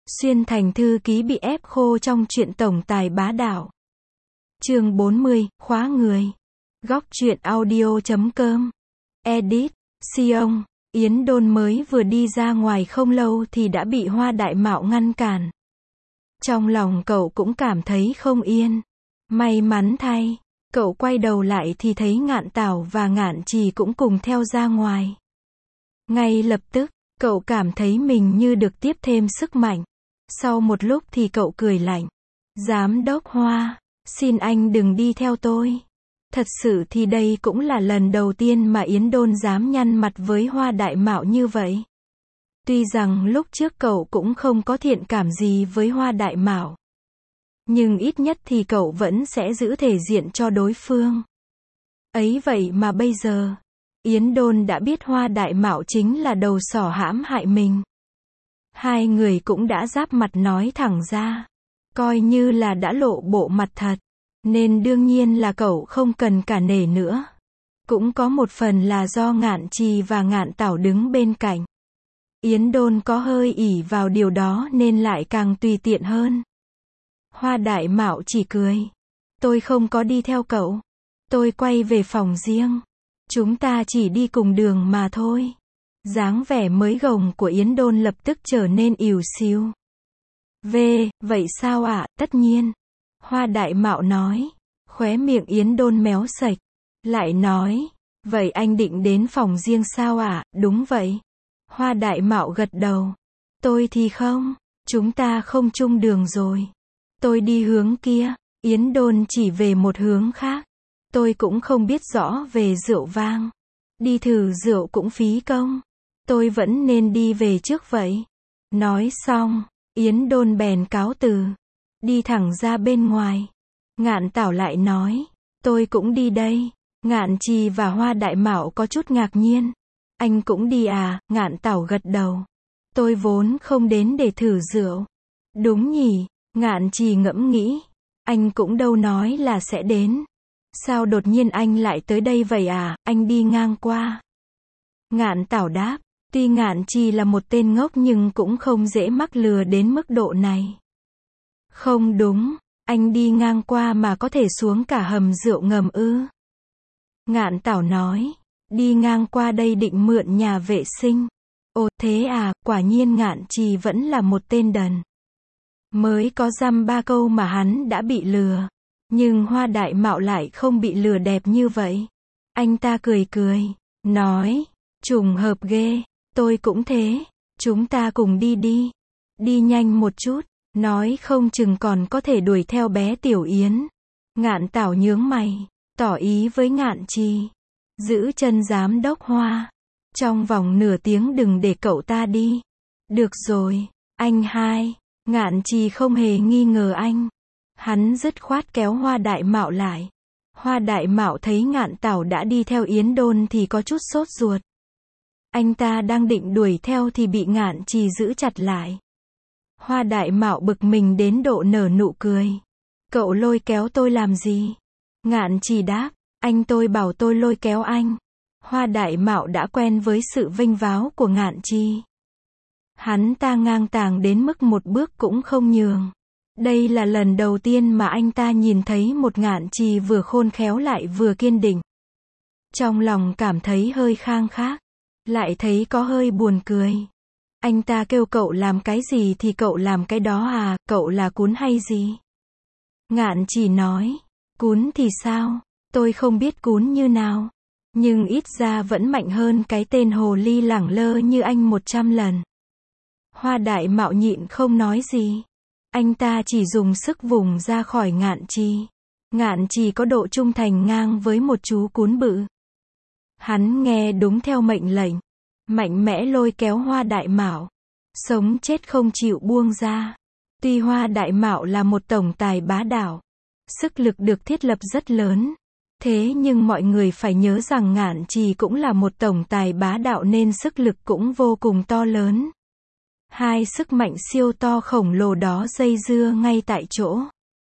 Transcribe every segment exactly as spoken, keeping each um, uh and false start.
Xuyên thành thư ký bị ép khô trong chuyện tổng tài bá đạo. Chương bốn mươi, khóa người. Góc truyện audio chấm com. Edit, Sion. Yến Đôn mới vừa đi ra ngoài không lâu thì đã bị Hoa Đại Mạo ngăn cản. Trong lòng cậu cũng cảm thấy không yên. May mắn thay, cậu quay đầu lại thì thấy Ngạn Tảo và Ngạn Trì cũng cùng theo ra ngoài. Ngay lập tức, cậu cảm thấy mình như được tiếp thêm sức mạnh. Sau một lúc thì cậu cười lạnh. Giám đốc Hoa, xin anh đừng đi theo tôi. Thật sự thì đây cũng là lần đầu tiên mà Yến Đôn dám nhăn mặt với Hoa Đại Mạo như vậy. Tuy rằng lúc trước cậu cũng không có thiện cảm gì với Hoa Đại Mạo, nhưng ít nhất thì cậu vẫn sẽ giữ thể diện cho đối phương. Ấy vậy mà bây giờ, Yến Đôn đã biết Hoa Đại Mạo chính là đầu sỏ hãm hại mình. Hai người cũng đã giáp mặt nói thẳng ra, coi như là đã lộ bộ mặt thật, nên đương nhiên là cậu không cần cả nể nữa. Cũng có một phần là do Ngạn Trì và Ngạn Tảo đứng bên cạnh. Yến Đôn có hơi ỷ vào điều đó nên lại càng tùy tiện hơn. Hoa Đại Mạo chỉ cười. Tôi không có đi theo cậu. Tôi quay về phòng riêng. Chúng ta chỉ đi cùng đường mà thôi. Dáng vẻ mới gồng của Yến Đôn lập tức trở nên ỉu xìu. Về, vậy sao ạ? À? Tất nhiên. Hoa Đại Mạo nói. Khóe miệng Yến Đôn méo sạch. Lại nói. Vậy anh định đến phòng riêng sao ạ? À? Đúng vậy. Hoa Đại Mạo gật đầu. Tôi thì không. Chúng ta không chung đường rồi. Tôi đi hướng kia. Yến Đôn chỉ về một hướng khác. Tôi cũng không biết rõ về rượu vang. Đi thử rượu cũng phí công. Tôi vẫn nên đi về trước vậy. Nói xong, Yến Đôn bèn cáo từ. Đi thẳng ra bên ngoài. Ngạn Tảo lại nói. Tôi cũng đi đây. Ngạn Trì và Hoa Đại Mạo có chút ngạc nhiên. Anh cũng đi à? Ngạn Tảo gật đầu. Tôi vốn không đến để thử rượu. Đúng nhỉ? Ngạn Trì ngẫm nghĩ. Anh cũng đâu nói là sẽ đến. Sao đột nhiên anh lại tới đây vậy à? Anh đi ngang qua. Ngạn Tảo đáp. Tuy Ngạn Trì là một tên ngốc nhưng cũng không dễ mắc lừa đến mức độ này. Không đúng. Anh đi ngang qua mà có thể xuống cả hầm rượu ngầm ư? Ngạn Tảo nói. Đi ngang qua đây định mượn nhà vệ sinh. Ồ thế à? Quả nhiên Ngạn Trì vẫn là một tên đần. Mới có dăm ba câu mà hắn đã bị lừa. Nhưng Hoa Đại Mạo lại không bị lừa đẹp như vậy. Anh ta cười cười. Nói. Trùng hợp ghê. Tôi cũng thế. Chúng ta cùng đi đi. Đi nhanh một chút. Nói không chừng còn có thể đuổi theo bé Tiểu Yến. Ngạn Tảo nhướng mày. Tỏ ý với Ngạn Trì. Giữ chân giám đốc Hoa. Trong vòng nửa tiếng đừng để cậu ta đi. Được rồi. Anh hai. Ngạn Trì không hề nghi ngờ anh. Hắn dứt khoát kéo Hoa Đại Mạo lại. Hoa Đại Mạo thấy Ngạn Tảo đã đi theo Yến Đôn thì có chút sốt ruột. Anh ta đang định đuổi theo thì bị Ngạn Trì giữ chặt lại. Hoa Đại Mạo bực mình đến độ nở nụ cười. Cậu lôi kéo tôi làm gì? Ngạn Trì đáp. Anh tôi bảo tôi lôi kéo anh. Hoa Đại Mạo đã quen với sự vênh váo của Ngạn Trì. Hắn ta ngang tàng đến mức một bước cũng không nhường. Đây là lần đầu tiên mà anh ta nhìn thấy một Ngạn Trì vừa khôn khéo lại vừa kiên định. Trong lòng cảm thấy hơi khang khác. Lại thấy có hơi buồn cười. Anh ta kêu cậu làm cái gì thì cậu làm cái đó à? Cậu là cún hay gì? Ngạn Trì nói. Cún thì sao? Tôi không biết cún như nào. Nhưng ít ra vẫn mạnh hơn cái tên hồ ly lẳng lơ như anh một trăm lần. Hoa Đại Mạo nhịn không nói gì. Anh ta chỉ dùng sức vùng ra khỏi Ngạn Trì. Ngạn Trì có độ trung thành ngang với một chú cún bự. Hắn nghe đúng theo mệnh lệnh. Mạnh mẽ lôi kéo Hoa Đại Mạo. Sống chết không chịu buông ra. Tuy Hoa Đại Mạo là một tổng tài bá đạo. Sức lực được thiết lập rất lớn. Thế nhưng mọi người phải nhớ rằng Ngạn Trì cũng là một tổng tài bá đạo nên sức lực cũng vô cùng to lớn. Hai sức mạnh siêu to khổng lồ đó dây dưa ngay tại chỗ.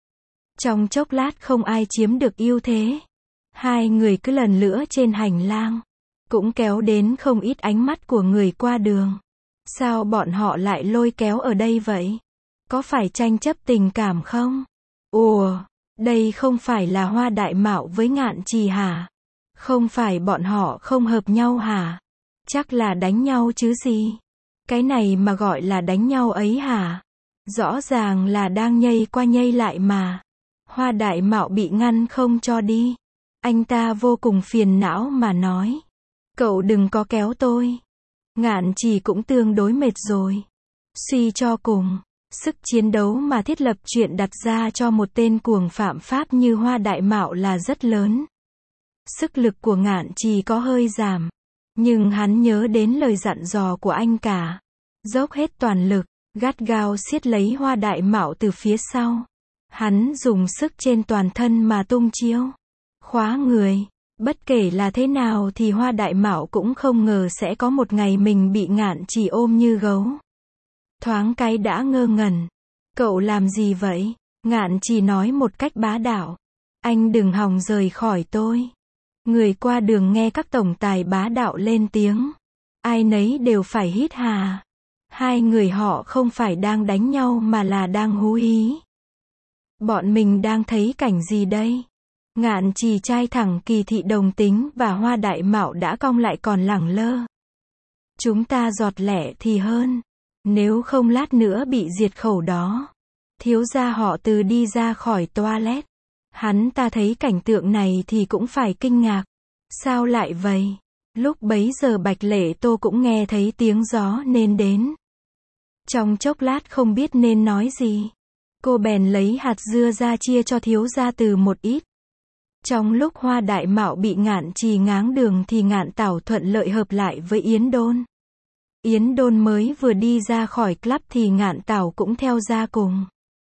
Trong chốc lát không ai chiếm được ưu thế. Hai người cứ lần lữa trên hành lang. Cũng kéo đến không ít ánh mắt của người qua đường. Sao bọn họ lại lôi kéo ở đây vậy? Có phải tranh chấp tình cảm không? Ủa, đây không phải là Hoa Đại Mạo với Ngạn Trì hả? Không phải bọn họ không hợp nhau hả? Chắc là đánh nhau chứ gì? Cái này mà gọi là đánh nhau ấy hả? Rõ ràng là đang nhây qua nhây lại mà. Hoa Đại Mạo bị ngăn không cho đi. Anh ta vô cùng phiền não mà nói. Cậu đừng có kéo tôi. Ngạn Trì cũng tương đối mệt rồi. Suy cho cùng, sức chiến đấu mà thiết lập chuyện đặt ra cho một tên cuồng phạm pháp như Hoa Đại Mạo là rất lớn. Sức lực của Ngạn Trì có hơi giảm. Nhưng hắn nhớ đến lời dặn dò của anh cả. Dốc hết toàn lực, gắt gao siết lấy Hoa Đại Mạo từ phía sau. Hắn dùng sức trên toàn thân mà tung chiêu. Khóa người. Bất kể là thế nào thì Hoa Đại Mạo cũng không ngờ sẽ có một ngày mình bị Ngạn Trì ôm như gấu. Thoáng cái đã ngơ ngẩn. Cậu làm gì vậy? Ngạn Trì nói một cách bá đạo. Anh đừng hòng rời khỏi tôi. Người qua đường nghe các tổng tài bá đạo lên tiếng. Ai nấy đều phải hít hà. Hai người họ không phải đang đánh nhau mà là đang hú hí. Bọn mình đang thấy cảnh gì đây? Ngạn Trì trai thẳng kỳ thị đồng tính và Hoa Đại Mạo đã cong lại còn lẳng lơ. Chúng ta giọt lẹ thì hơn. Nếu không lát nữa bị diệt khẩu đó. Thiếu gia họ Từ đi ra khỏi toilet. Hắn ta thấy cảnh tượng này thì cũng phải kinh ngạc. Sao lại vậy? Lúc bấy giờ Bạch Lệ Tô cũng nghe thấy tiếng gió nên đến. Trong chốc lát không biết nên nói gì. Cô bèn lấy hạt dưa ra chia cho thiếu gia Từ một ít. Trong lúc Hoa Đại Mạo bị Ngạn Trì ngáng đường thì Ngạn Tảo thuận lợi hợp lại với Yến Đôn. Yến Đôn mới vừa đi ra khỏi club thì Ngạn Tảo cũng theo ra cùng.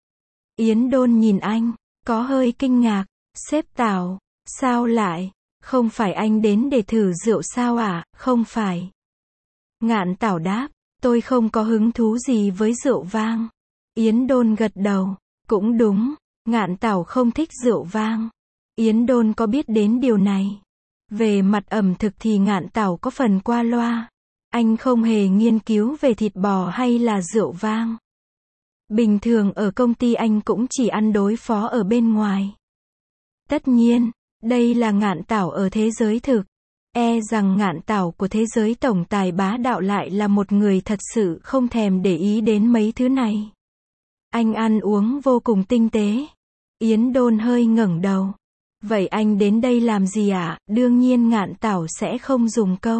Yến Đôn nhìn anh, có hơi kinh ngạc. Sếp Tảo, sao lại? Không phải anh đến để thử rượu sao à? Không phải. Ngạn Tảo đáp, tôi không có hứng thú gì với rượu vang. Yến Đôn gật đầu, cũng đúng, Ngạn Tảo không thích rượu vang. Yến Đôn có biết đến điều này. Về mặt ẩm thực thì Ngạn Tảo có phần qua loa. Anh không hề nghiên cứu về thịt bò hay là rượu vang. Bình thường ở công ty anh cũng chỉ ăn đối phó ở bên ngoài. Tất nhiên, đây là Ngạn Tảo ở thế giới thực. E rằng Ngạn Tảo của thế giới tổng tài bá đạo lại là một người thật sự không thèm để ý đến mấy thứ này. Anh ăn uống vô cùng tinh tế. Yến Đôn hơi ngẩng đầu. Vậy anh đến đây làm gì ạ? À? Đương nhiên Ngạn Tảo sẽ không dùng câu.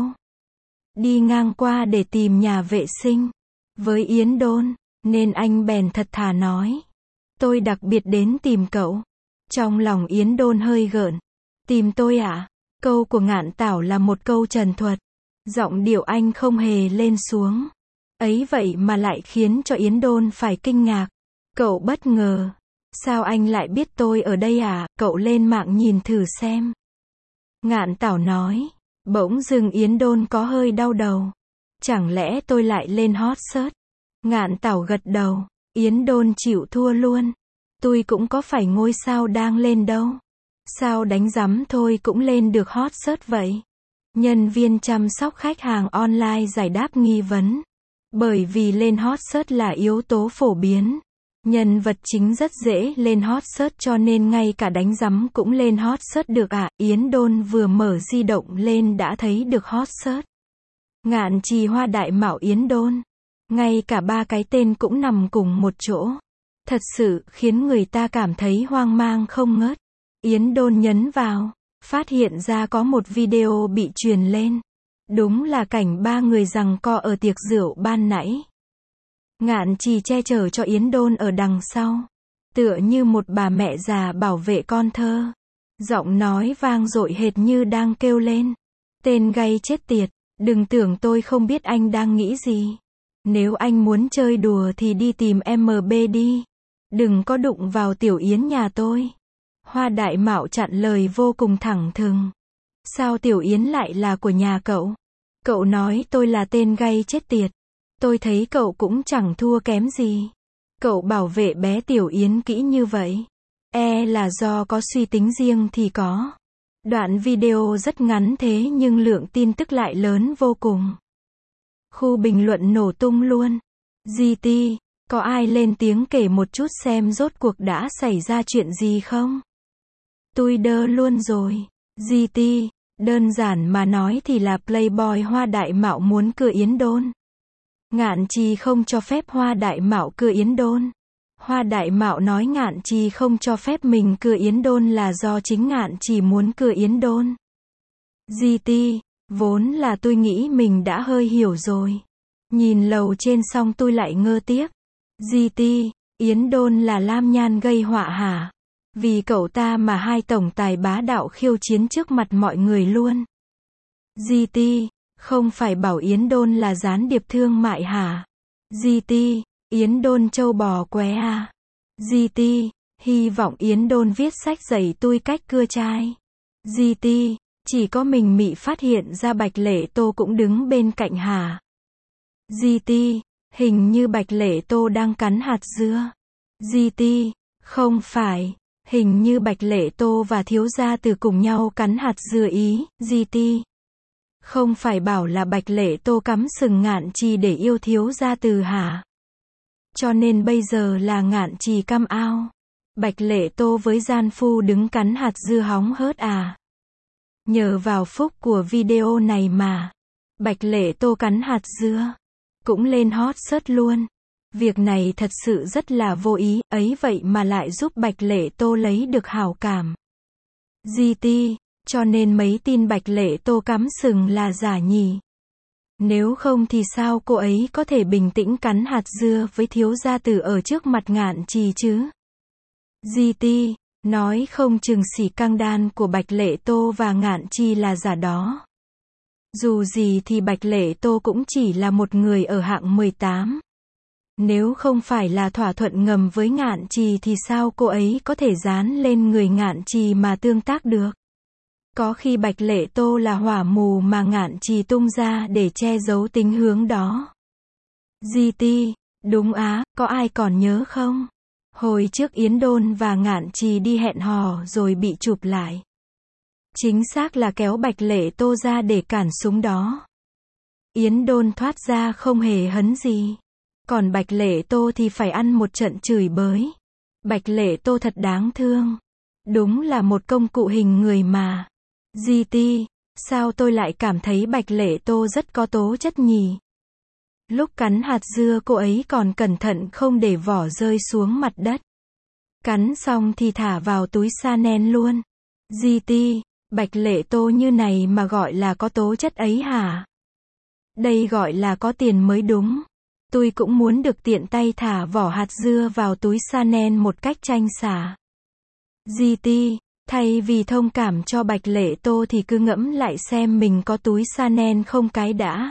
Đi ngang qua để tìm nhà vệ sinh. Với Yến Đôn, nên anh bèn thật thà nói. Tôi đặc biệt đến tìm cậu. Trong lòng Yến Đôn hơi gợn. Tìm tôi ạ? À? Câu của Ngạn Tảo là một câu trần thuật. Giọng điệu anh không hề lên xuống. Ấy vậy mà lại khiến cho Yến Đôn phải kinh ngạc. Cậu bất ngờ. Sao anh lại biết tôi ở đây à? Cậu lên mạng nhìn thử xem. Ngạn Tảo nói. Bỗng dưng Yến Đôn có hơi đau đầu. Chẳng lẽ tôi lại lên hot search? Ngạn Tảo gật đầu. Yến Đôn chịu thua luôn. Tôi cũng có phải ngôi sao đang lên đâu. Sao đánh rắm thôi cũng lên được hot search vậy? Nhân viên chăm sóc khách hàng online giải đáp nghi vấn. Bởi vì lên hot search là yếu tố phổ biến. Nhân vật chính rất dễ lên hot search cho nên ngay cả đánh rắm cũng lên hot search được ạ. À? Yến Đôn vừa mở di động lên đã thấy được hot search. Ngạn Trì, Hoa Đại Mạo, Yến Đôn. Ngay cả ba cái tên cũng nằm cùng một chỗ. Thật sự khiến người ta cảm thấy hoang mang không ngớt. Yến Đôn nhấn vào, phát hiện ra có một video bị truyền lên. Đúng là cảnh ba người giằng co ở tiệc rượu ban nãy. Ngạn Trì che chở cho Yến Đôn ở đằng sau. Tựa như một bà mẹ già bảo vệ con thơ. Giọng nói vang dội hệt như đang kêu lên. Tên gay chết tiệt, đừng tưởng tôi không biết anh đang nghĩ gì. Nếu anh muốn chơi đùa thì đi tìm em bê đi. Đừng có đụng vào Tiểu Yến nhà tôi. Hoa Đại Mạo chặn lời vô cùng thẳng thừng. Sao Tiểu Yến lại là của nhà cậu? Cậu nói tôi là tên gay chết tiệt. Tôi thấy cậu cũng chẳng thua kém gì. Cậu bảo vệ bé Tiểu Yến kỹ như vậy. E là do có suy tính riêng thì có. Đoạn video rất ngắn thế nhưng lượng tin tức lại lớn vô cùng. Khu bình luận nổ tung luôn. giê tê, Có ai lên tiếng kể một chút xem rốt cuộc đã xảy ra chuyện gì không? Tôi đơ luôn rồi. giê tê, đơn giản mà nói thì là Playboy Hoa Đại Mạo muốn cưa Yến Đôn. Ngạn Trì không cho phép Hoa Đại Mạo cưa Yến Đôn. Hoa Đại Mạo nói Ngạn Trì không cho phép mình cưa Yến Đôn là do chính Ngạn Trì muốn cưa Yến Đôn. giê tê, vốn là tôi nghĩ mình đã hơi hiểu rồi. Nhìn lầu trên xong tôi lại ngơ tiếp. giê tê, Yến Đôn là Lam Nhan gây họa hả? Vì cậu ta mà hai tổng tài bá đạo khiêu chiến trước mặt mọi người luôn. giê tê, không phải bảo Yến Đôn là gián điệp thương mại hả? giê tê, Yến Đôn trâu bò què à? giê tê, hy vọng Yến Đôn viết sách dạy tôi cách cưa trai. giê tê, chỉ có mình Mị phát hiện ra Bạch Lệ Tô cũng đứng bên cạnh hả? giê tê, hình như Bạch Lệ Tô đang cắn hạt dưa. giê tê, không phải, hình như Bạch Lệ Tô và thiếu gia từ cùng nhau cắn hạt dưa ý. giê tê, không phải bảo là Bạch Lệ Tô cắm sừng Ngạn Trì để yêu thiếu gia từ hả? Cho nên bây giờ là Ngạn Trì căm ao. Bạch Lệ Tô với gian phu đứng cắn hạt dưa hóng hớt à? Nhờ vào phúc của video này mà Bạch Lệ Tô cắn hạt dưa cũng lên hot search luôn. Việc này thật sự rất là vô ý, ấy vậy mà lại giúp Bạch Lệ Tô lấy được hảo cảm. giê tê, cho nên mấy tin Bạch Lệ Tô cắm sừng là giả nhỉ? Nếu không thì sao cô ấy có thể bình tĩnh cắn hạt dưa với thiếu gia tử ở trước mặt Ngạn Trì chứ? giê tê, nói không chừng xỉ căng đan của Bạch Lệ Tô và Ngạn Trì là giả đó. Dù gì thì Bạch Lệ Tô cũng chỉ là một người ở hạng mười tám. Nếu không phải là thỏa thuận ngầm với Ngạn Trì thì sao cô ấy có thể dán lên người Ngạn Trì mà tương tác được? Có khi Bạch Lệ Tô là hỏa mù mà Ngạn Trì tung ra để che giấu tính hướng đó. giê tê, đúng á, có ai còn nhớ không? Hồi trước Yến Đôn và Ngạn Trì đi hẹn hò rồi bị chụp lại. Chính xác là kéo Bạch Lệ Tô ra để cản súng đó. Yến Đôn thoát ra không hề hấn gì. Còn Bạch Lệ Tô thì phải ăn một trận chửi bới. Bạch Lệ Tô thật đáng thương. Đúng là một công cụ hình người mà. giê tê, sao tôi lại cảm thấy Bạch Lệ Tô rất có tố chất nhỉ? Lúc cắn hạt dưa cô ấy còn cẩn thận không để vỏ rơi xuống mặt đất. Cắn xong thì thả vào túi Chanel luôn. giê tê, Bạch Lệ Tô như này mà gọi là có tố chất ấy hả? Đây gọi là có tiền mới đúng. Tôi cũng muốn được tiện tay thả vỏ hạt dưa vào túi Chanel một cách tranh xả. giê tê, thay vì thông cảm cho Bạch Lệ Tô thì cứ ngẫm lại xem mình có túi Chanel không cái đã.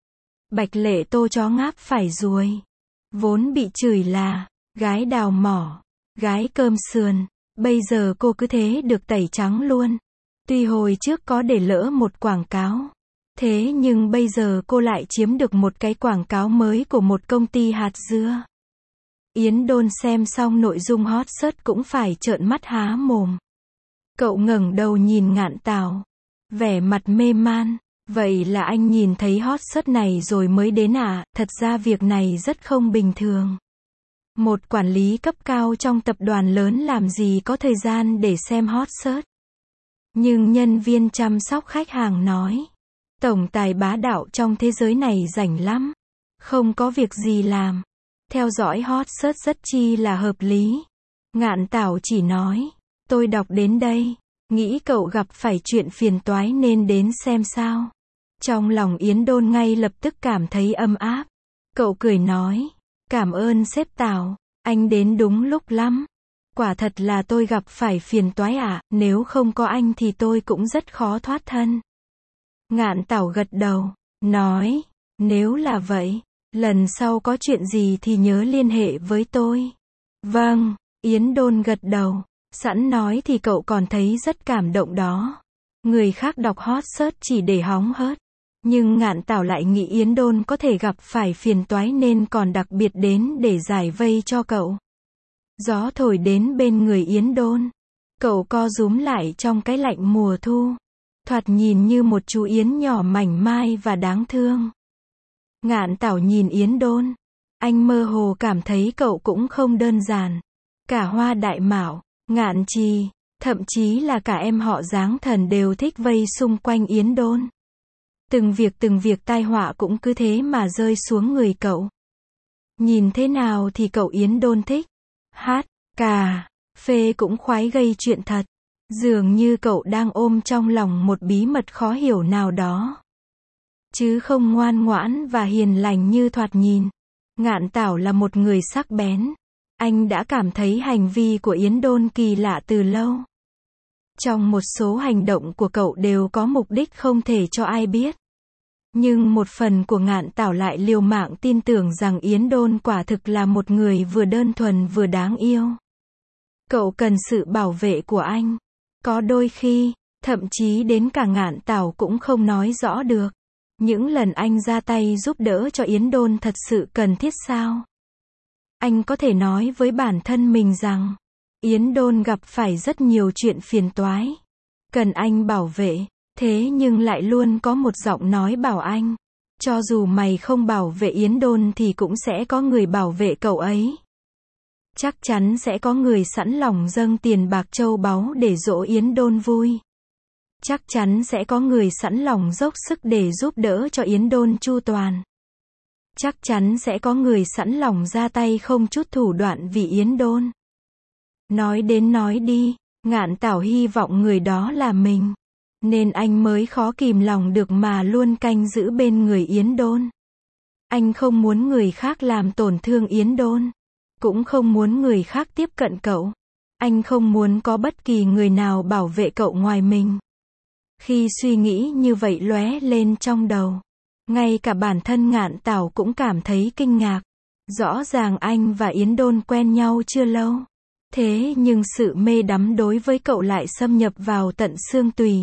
Bạch Lệ Tô chó ngáp phải ruồi. Vốn bị chửi là gái đào mỏ, gái cơm sườn, bây giờ cô cứ thế được tẩy trắng luôn. Tuy hồi trước có để lỡ một quảng cáo, thế nhưng bây giờ cô lại chiếm được một cái quảng cáo mới của một công ty hạt dưa. Yến Đôn xem xong nội dung hot search cũng phải trợn mắt há mồm. Cậu ngẩng đầu nhìn Ngạn Tảo, vẻ mặt mê man. Vậy là anh nhìn thấy hot search này rồi mới đến à? Thật ra việc này rất không bình thường. Một quản lý cấp cao trong tập đoàn lớn làm gì có thời gian để xem hot search. Nhưng nhân viên chăm sóc khách hàng nói, tổng tài bá đạo trong thế giới này rảnh lắm, không có việc gì làm, theo dõi hot search rất chi là hợp lý. Ngạn Tảo chỉ nói, tôi đọc đến đây, nghĩ cậu gặp phải chuyện phiền toái nên đến xem sao. Trong lòng Yến Đôn ngay lập tức cảm thấy ấm áp. Cậu cười nói, cảm ơn sếp Tảo, anh đến đúng lúc lắm. Quả thật là tôi gặp phải phiền toái ạ, nếu không có anh thì tôi cũng rất khó thoát thân. Ngạn Tảo gật đầu, nói, nếu là vậy, lần sau có chuyện gì thì nhớ liên hệ với tôi. Vâng, Yến Đôn gật đầu, sẵn nói thì cậu còn thấy rất cảm động đó. Người khác đọc hot search chỉ để hóng hớt. Nhưng Ngạn Tảo lại nghĩ Yến Đôn có thể gặp phải phiền toái nên còn đặc biệt đến để giải vây cho cậu. Gió thổi đến bên người Yến Đôn. Cậu co rúm lại trong cái lạnh mùa thu. Thoạt nhìn như một chú Yến nhỏ mảnh mai và đáng thương. Ngạn Tảo nhìn Yến Đôn. Anh mơ hồ cảm thấy cậu cũng không đơn giản. Cả Hoa Đại Mạo, Ngạn Trì, thậm chí là cả em họ Giáng Thần đều thích vây xung quanh Yến Đôn. Từng việc từng việc tai họa cũng cứ thế mà rơi xuống người cậu. Nhìn thế nào thì cậu Yến Đôn thích. Hát, cà, phê cũng khoái gây chuyện thật. Dường như cậu đang ôm trong lòng một bí mật khó hiểu nào đó. Chứ không ngoan ngoãn và hiền lành như thoạt nhìn. Ngạn Tảo là một người sắc bén. Anh đã cảm thấy hành vi của Yến Đôn kỳ lạ từ lâu. Trong một số hành động của cậu đều có mục đích không thể cho ai biết. Nhưng một phần của Ngạn Tảo lại liều mạng tin tưởng rằng Yến Đôn quả thực là một người vừa đơn thuần vừa đáng yêu. Cậu cần sự bảo vệ của anh. Có đôi khi, thậm chí đến cả Ngạn Tảo cũng không nói rõ được. Những lần anh ra tay giúp đỡ cho Yến Đôn thật sự cần thiết sao? Anh có thể nói với bản thân mình rằng, Yến Đôn gặp phải rất nhiều chuyện phiền toái. Cần anh bảo vệ, thế nhưng lại luôn có một giọng nói bảo anh. Cho dù mày không bảo vệ Yến Đôn thì cũng sẽ có người bảo vệ cậu ấy. Chắc chắn sẽ có người sẵn lòng dâng tiền bạc châu báu để dỗ Yến Đôn vui. Chắc chắn sẽ có người sẵn lòng dốc sức để giúp đỡ cho Yến Đôn chu toàn. Chắc chắn sẽ có người sẵn lòng ra tay không chút thủ đoạn vì Yến Đôn. Nói đến nói đi, Ngạn Tảo hy vọng người đó là mình. Nên anh mới khó kìm lòng được mà luôn canh giữ bên người Yến Đôn. Anh không muốn người khác làm tổn thương Yến Đôn. Cũng không muốn người khác tiếp cận cậu. Anh không muốn có bất kỳ người nào bảo vệ cậu ngoài mình. Khi suy nghĩ như vậy lóe lên trong đầu, ngay cả bản thân Ngạn Tảo cũng cảm thấy kinh ngạc. Rõ ràng anh và Yến Đôn quen nhau chưa lâu. Thế nhưng sự mê đắm đối với cậu lại xâm nhập vào tận xương tùy.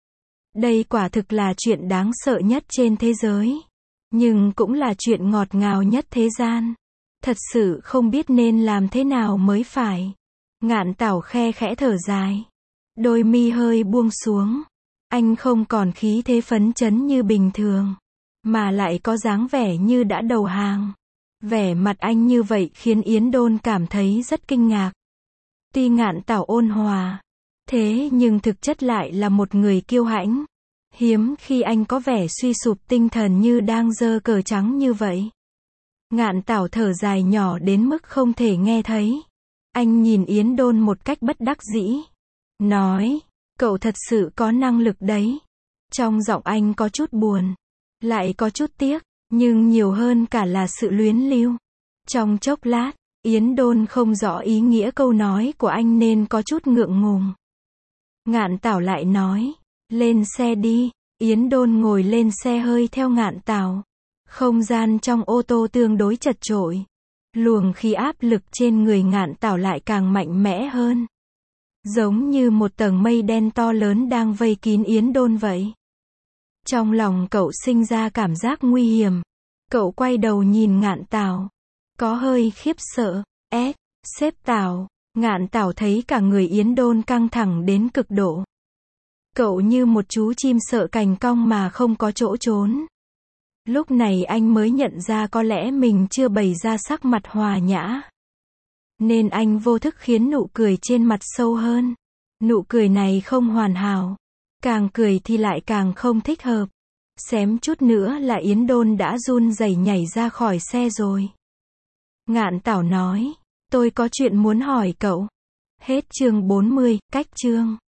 Đây quả thực là chuyện đáng sợ nhất trên thế giới. Nhưng cũng là chuyện ngọt ngào nhất thế gian. Thật sự không biết nên làm thế nào mới phải. Ngạn Tảo khe khẽ thở dài. Đôi mi hơi buông xuống. Anh không còn khí thế phấn chấn như bình thường. Mà lại có dáng vẻ như đã đầu hàng. Vẻ mặt anh như vậy khiến Yến Đôn cảm thấy rất kinh ngạc. Tuy Ngạn Tảo ôn hòa. Thế nhưng thực chất lại là một người kiêu hãnh. Hiếm khi anh có vẻ suy sụp tinh thần như đang giơ cờ trắng như vậy. Ngạn Tảo thở dài nhỏ đến mức không thể nghe thấy. Anh nhìn Yến Đôn một cách bất đắc dĩ. Nói, cậu thật sự có năng lực đấy. Trong giọng anh có chút buồn. Lại có chút tiếc. Nhưng nhiều hơn cả là sự luyến lưu. Trong chốc lát, Yến Đôn không rõ ý nghĩa câu nói của anh nên có chút ngượng ngùng. Ngạn Tảo lại nói, lên xe đi. Yến Đôn ngồi lên xe hơi theo Ngạn Tảo. Không gian trong ô tô tương đối chật chội. Luồng khí áp lực trên người Ngạn Tảo lại càng mạnh mẽ hơn. Giống như một tầng mây đen to lớn đang vây kín Yến Đôn vậy. Trong lòng cậu sinh ra cảm giác nguy hiểm. Cậu quay đầu nhìn Ngạn Tảo. Có hơi khiếp sợ. Ét, sếp Tảo. Ngạn Tảo thấy cả người Yến Đôn căng thẳng đến cực độ. Cậu như một chú chim sợ cành cong mà không có chỗ trốn. Lúc này anh mới nhận ra có lẽ mình chưa bày ra sắc mặt hòa nhã. Nên anh vô thức khiến nụ cười trên mặt sâu hơn. Nụ cười này không hoàn hảo. Càng cười thì lại càng không thích hợp. Xém chút nữa là Yến Đôn đã run rẩy nhảy ra khỏi xe rồi. Ngạn Tảo nói, tôi có chuyện muốn hỏi cậu. Hết chương bốn mươi, cách chương.